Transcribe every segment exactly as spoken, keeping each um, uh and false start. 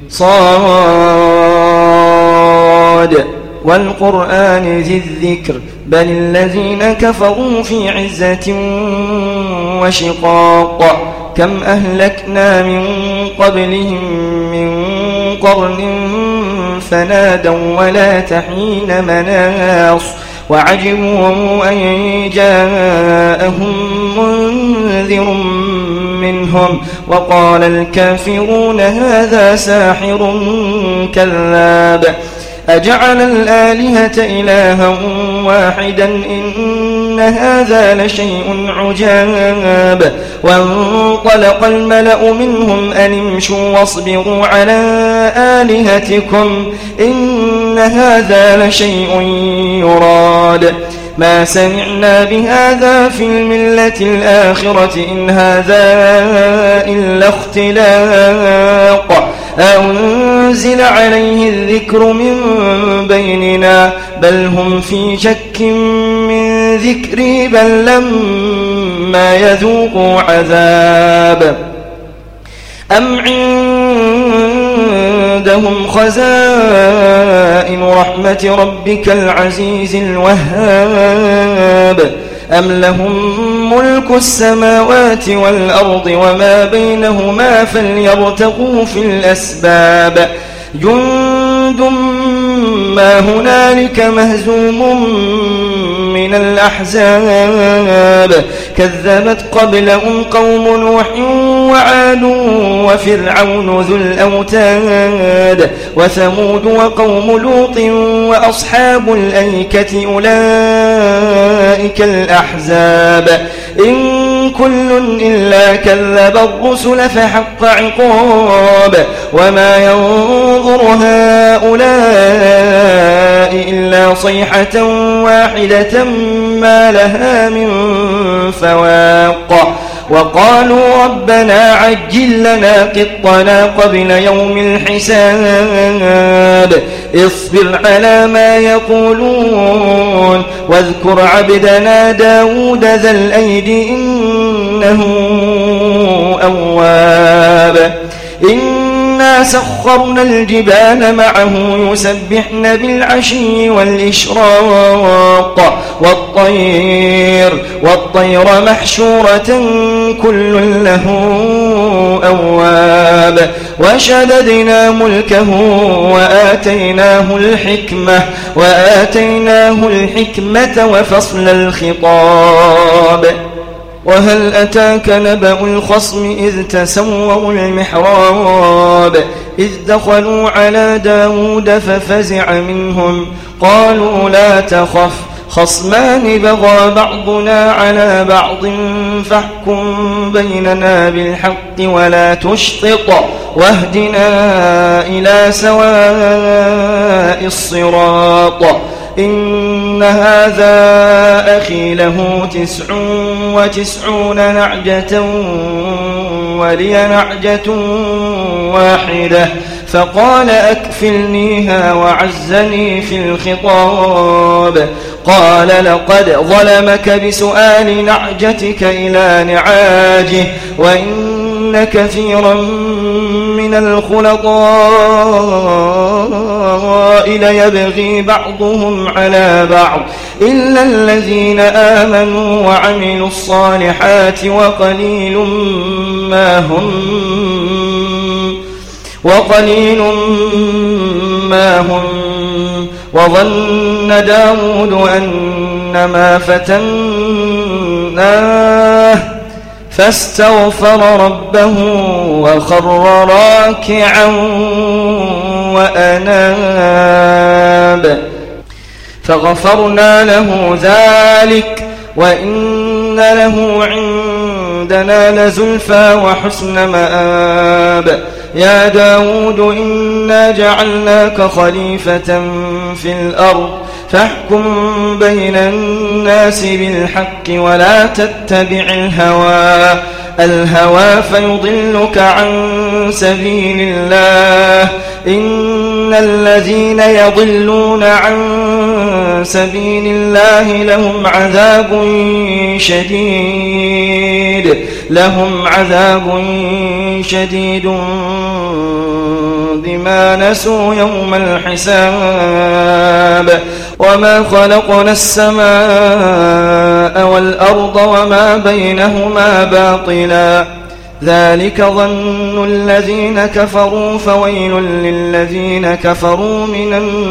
صاد والقرآن ذي الذكر بل الذين كفروا في عزة وشقاق كم أهلكنا من قبلهم من قرن فنادوا ولا تحين مناص وعجبوا أن جاءهم منذر منهم وقال الكافرون هذا ساحر كذاب أجعل الآلهة إلها واحدا إن هذا لشيء عجاب وانطلق الملأ منهم أن امشوا واصبروا على آلهتكم إن هذا لشيء يراد ما سمعنا بهذا في الملة الآخرة إن هذا إلا اختلاق أنزل عليه الذكر من بيننا بل هم في شك من ذكري بل لما يذوقوا عذاب أم عندهم خزائن رحمة ربك العزيز الوهاب أم لهم ملك السماوات والأرض وما بينهما فليرتقوا في الأسباب جند ما هنالك مهزوم من الأحزاب كذبت قبلهم قوم نوح وعاد وفرعون ذو الأوتاد وثمود وقوم لوط وأصحاب الأيكة أولئك الأحزاب إن كل إلا كذب الرسل فحق عقاب وما ينظر هؤلاء إلا صيحة واحدة ما لها من فواق وقالوا ربنا عجل لنا قطنا قبل يوم الحساب اصبر على ما يقولون واذكر عبدنا داود ذا الأيد إنه أواب إنا سخرنا الجبال معه يسبحن بالعشي والإشراق والطير والطير محشورة كل له أواب وشددنا ملكه وآتيناه الحكمة وآتيناه الحكمة وفصل الخطاب وهل أتاك نبأ الخصم إذ تسوروا المحراب إذ دخلوا على داود ففزع منهم قالوا لا تخف خصمان بغى بعضنا على بعض فاحكم بيننا بالحق ولا تشطط واهدنا إلى سواء الصراط إن هذا أخي له تسع وتسعون نعجة ولي نعجة واحدة فقال أكفلنيها وعزني في الخطاب قال لقد ظلمك بسؤال نعجتك إلى نعاجه وإن كثيرا من الخلطاء ليبغي بعضهم على بعض إلا الذين آمنوا وعملوا الصالحات وقليل ما هم وقليل ما هم وظن داود أنما فتناه فاستغفر ربه وخر راكعا وأناب فغفرنا له ذلك وإن له عندنا لزلفى وحسن مآب يا داود إنا جعلناك خليفة في الأرض فاحكم بين الناس بالحق ولا تتبع الهوى الهوى فيضلك عن سبيل الله إن الذين يضلون عن سبيل الله لهم عذاب شديد لهم عذاب شديد بما ما نسوا يوم الحساب وما خلقنا السماء والأرض وما بينهما باطلا ذلك ظن الذين كفروا فويل للذين كفروا من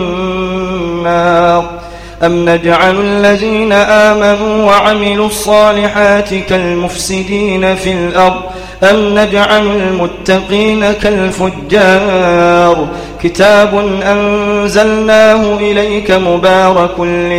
النار أم نجعل الذين آمنوا وعملوا الصالحات كالمفسدين في الأرض أم نجعل المتقين كالفجار كتاب أنزلناه إليك مبارك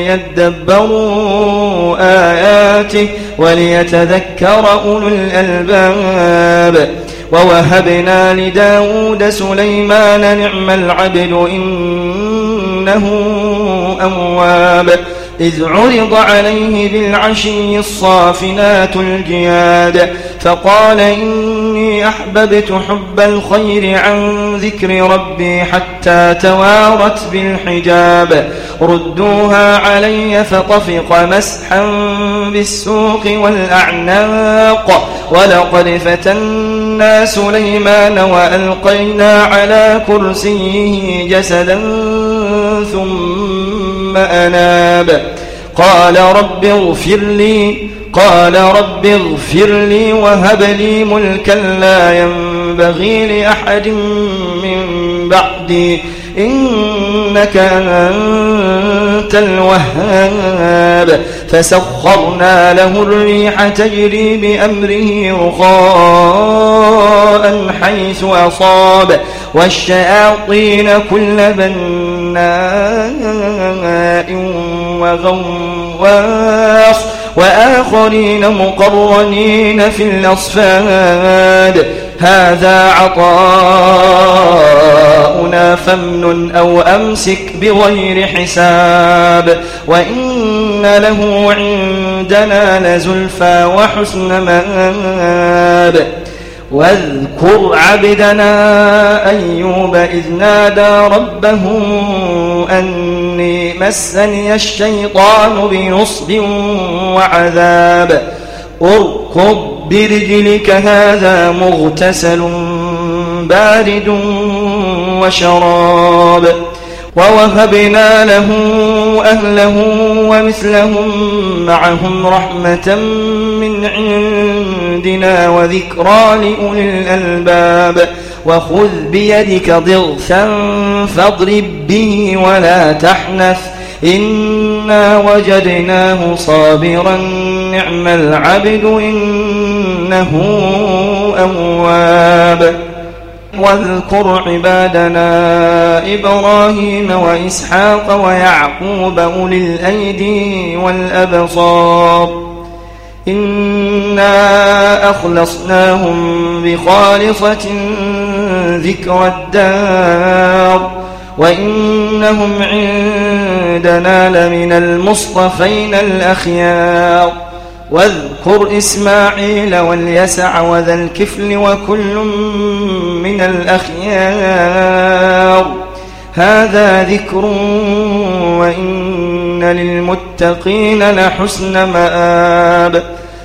ليدبروا آياته وليتذكر أولو الألباب ووهبنا لداود سليمان نعم العبد إنه أواب إذ عرض عليه بالعشي الصافنات الجياد فقال إني أحببت حب الخير عن ذكر ربي حتى توارت بالحجاب ردوها علي فطفق مسحا بالسوق والأعناق ولقد فتنا سليمان وألقينا على كرسيه جسدا ثم أناب قال رب اغفر لي قال رب اغفر لي وهب لي ملكا لا ينبغي لأحد من بعدي إنك أنت الوهاب فسخرنا له الريح تجري بأمره رخاء حيث أصاب والشياطين كل بناء وغواص وآخرين مقرنين في الأصفاد هذا عطاؤنا فامنن أو أمسك بغير حساب وإن له عندنا لزلفى وحسن مآب واذكر عبدنا أيوب إذ نادى ربه أني مسني الشيطان بنصب وعذاب اركض برجلك هذا مغتسل بارد وشراب ووهبنا له أهله ومثلهم معهم رحمة من عندنا وذكرى لأولي الألباب وخذ بيدك ضغثا فاضرب به ولا تحنث إنا وجدناه صابرا نعم العبد إنه أواب واذكر عبادنا إبراهيم وإسحاق ويعقوب أولي الأيدي والأبصار إنا أخلصناهم بخالصة ذكر الدار وإنهم عندنا لمن المصطفين الأخيار واذكر إسماعيل واليسع وذا الكفل وكل من الأخيار هذا ذكر وإن للمتقين لحسن مآب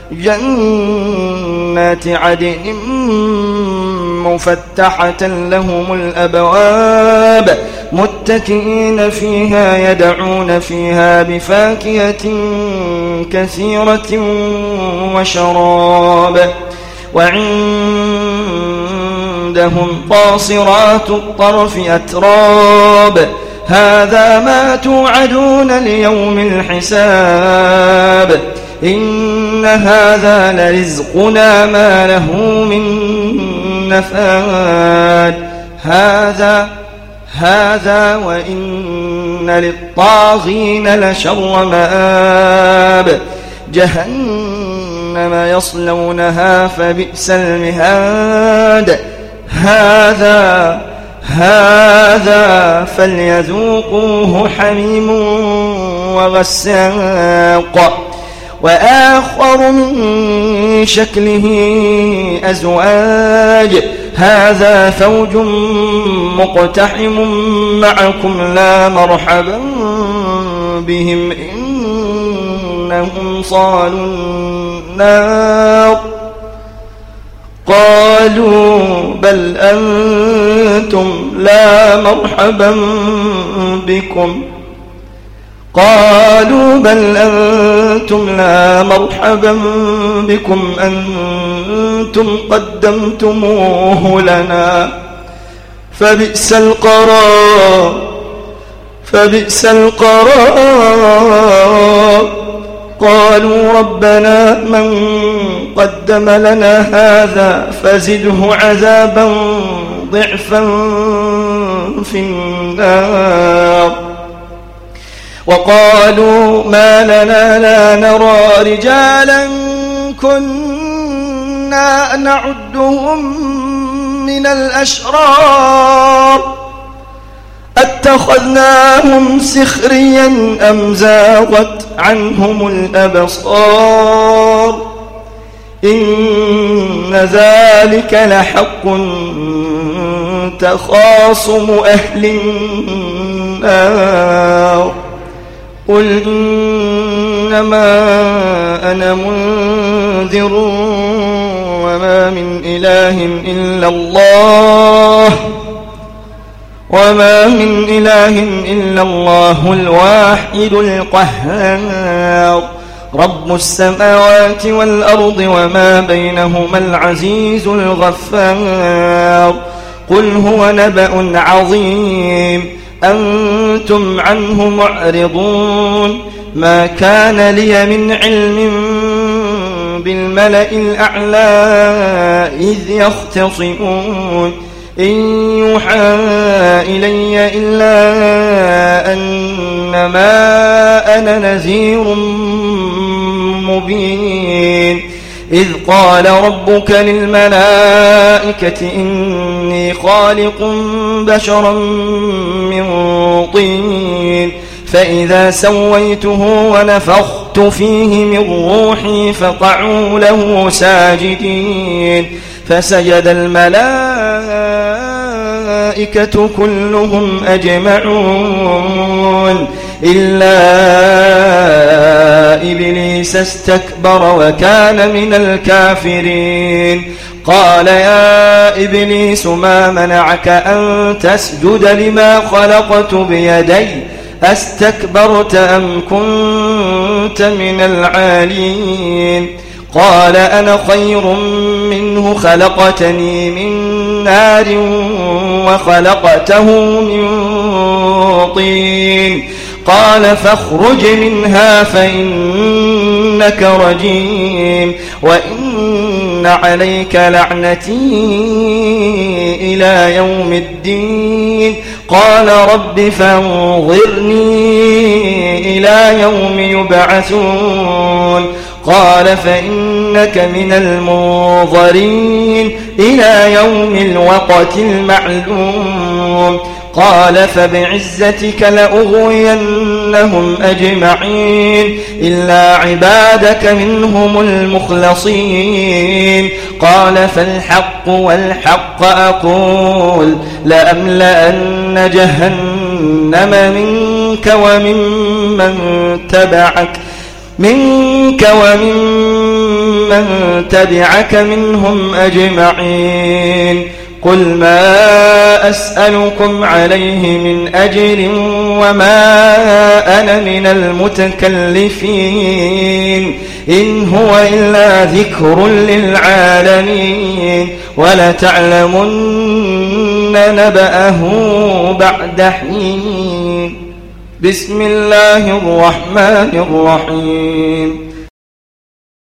جنات عدن مفتحة لهم الأبواب متكئين فيها يدعون فيها بفاكهة كثيرة وشراب وعندهم قاصرات الطرف أتراب هذا ما توعدون ليوم الحساب إن هذا لرزقنا ما له من نفاد هذا هذا وإن للطاغين لشر مآب جهنم يصلونها فبئس المهاد هذا هذا فليذوقوه حميم وغساق وآخر من شكله أزواج هذا فوج مقتحم معكم لا مرحبا بهم إنهم صالوا النار قالوا بل أنتم لا مرحبا بكم قالوا بل أنتم لا مرحبا بكم أنتم قدمتموه لنا فبئس القرار فبئس القرار قالوا ربنا من قدم لنا هذا فزده عذابا ضعفا في النار وقالوا ما لنا لا نرى رجالا كنا نعدهم من الأشرار اتخذناهم سخريا أم زاغت عنهم الأبصار إن ذلك لحق تخاصم أهل النار قل إنما أنا منذر وما من إله إلا الله وما من إله إلا الله الواحد القهار رب السماوات والأرض وما بينهما العزيز الغفار قل هو نبأ عظيم أنتم عنه معرضون ما كان لي من علم بالملأ الأعلى إذ يختصمون إن يوحى إلي إلا أنما أنا نذير مبين إذ قال ربك للملائكة إني خالق بشرا من طين فإذا سويته ونفخت فيه من روحي فقعوا له ساجدين فسجد الملائكة كلهم أجمعون إلا إبليس استكبر وكان من الكافرين قال يا إبليس ما منعك أن تسجد لما خلقت بيدي أستكبرت أم كنت من العالين قال أنا خير منه خلقتني من نار وخلقته من طين قال فاخرج منها فإنك رجيم وإن عليك لعنتي إلى يوم الدين قال رب فانظرني إلى يوم يبعثون قال فإنك من المنظرين إلى يوم الوقت المعلوم قال فبعزتك لأغوينهم أجمعين إلا عبادك منهم المخلصين قال فالحق والحق أقول لأملأن جهنم منك وممن تبعك منك وممن تبعك منهم أجمعين قل ما أسألكم عليه من أجر وما أنا من المتكلفين إن هو إلا ذكر للعالمين ولتعلمن نبأه بعد حين بسم الله الرحمن الرحيم